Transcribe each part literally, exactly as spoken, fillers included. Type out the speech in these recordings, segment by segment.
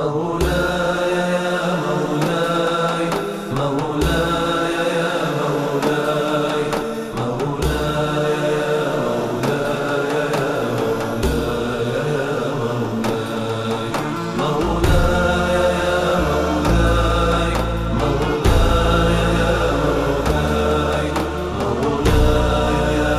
مولاي يا مولاي مولاي يا مولاي مولاي يا مولاي يا مولاي مولاي يا مولاي مولاي يا مولاي مولاي يا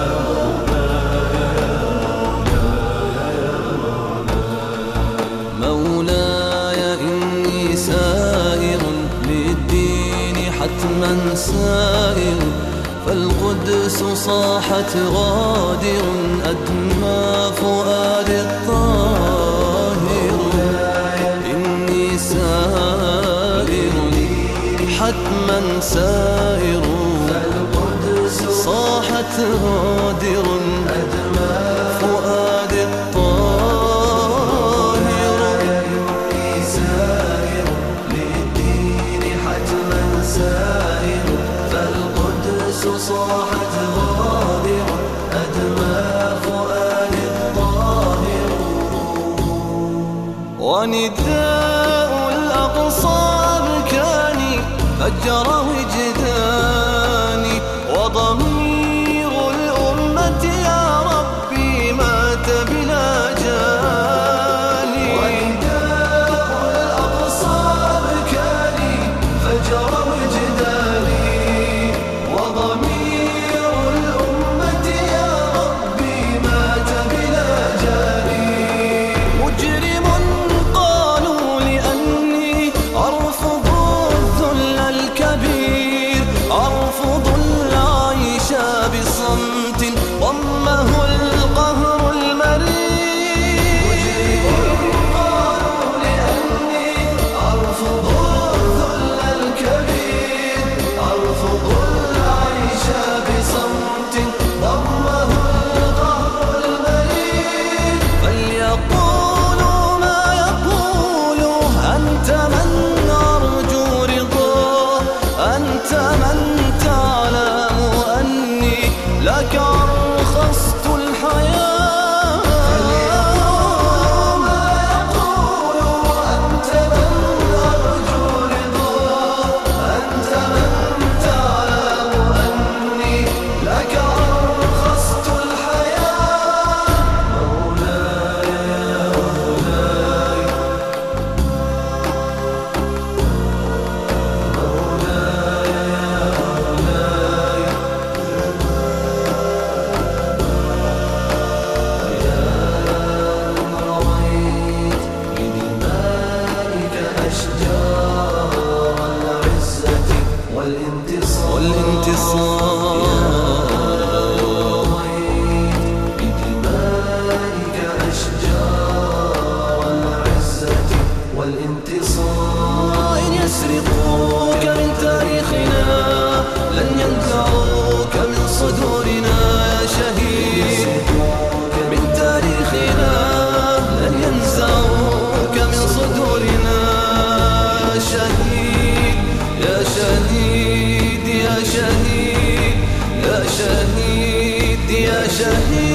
مولاي مولاي إني سائر للدين حتما سائر فالقدس صاحت غادر أدمى فؤاد الطاهر إني سائر حتما سائر فالقدس صاحت غادر أدمى فؤاد الطاهر إني سائر للدين حتما سائر فالقدس صاحت غادر أدمى فؤاد الطاهر ونداء الأقصى بكاني فجر وجداني وضمير الأمة يا ربي مات بلا جاني ونداء الأقصى بكاني فجر وجداني وضمير الأمة يا ربي مات بلا جاني مجرم قالوا لأني أرفض الذل الكبير أرفض العيش بصمت ضمه القهر المرير قالوا لأني أرفض الذل الكبير أرفض العيش بصمت ضمه القهر المرير فليقولوا ما يقولوا أنت من أرجو رضاه أنت من تعلم أني لك أرخصت الحياة فليقولوا ما يقولوا أنت من أرجو رضاه أنت من تعلم أني لك أرخصت الحياة مولاي يا مولاي مولاي يا مولاي يا من رويت بدمائك أشجار العزة والانتصار رويت بدمائك أشجار العزة والانتصار إن يسرقوك من تاريخنا لن ينزعوك من صدورنا يا شهيد من تاريخنا لن ينزعوك من صدورنا يا شهيد يا شهيد يا شهيد يا شهيد يا شهيد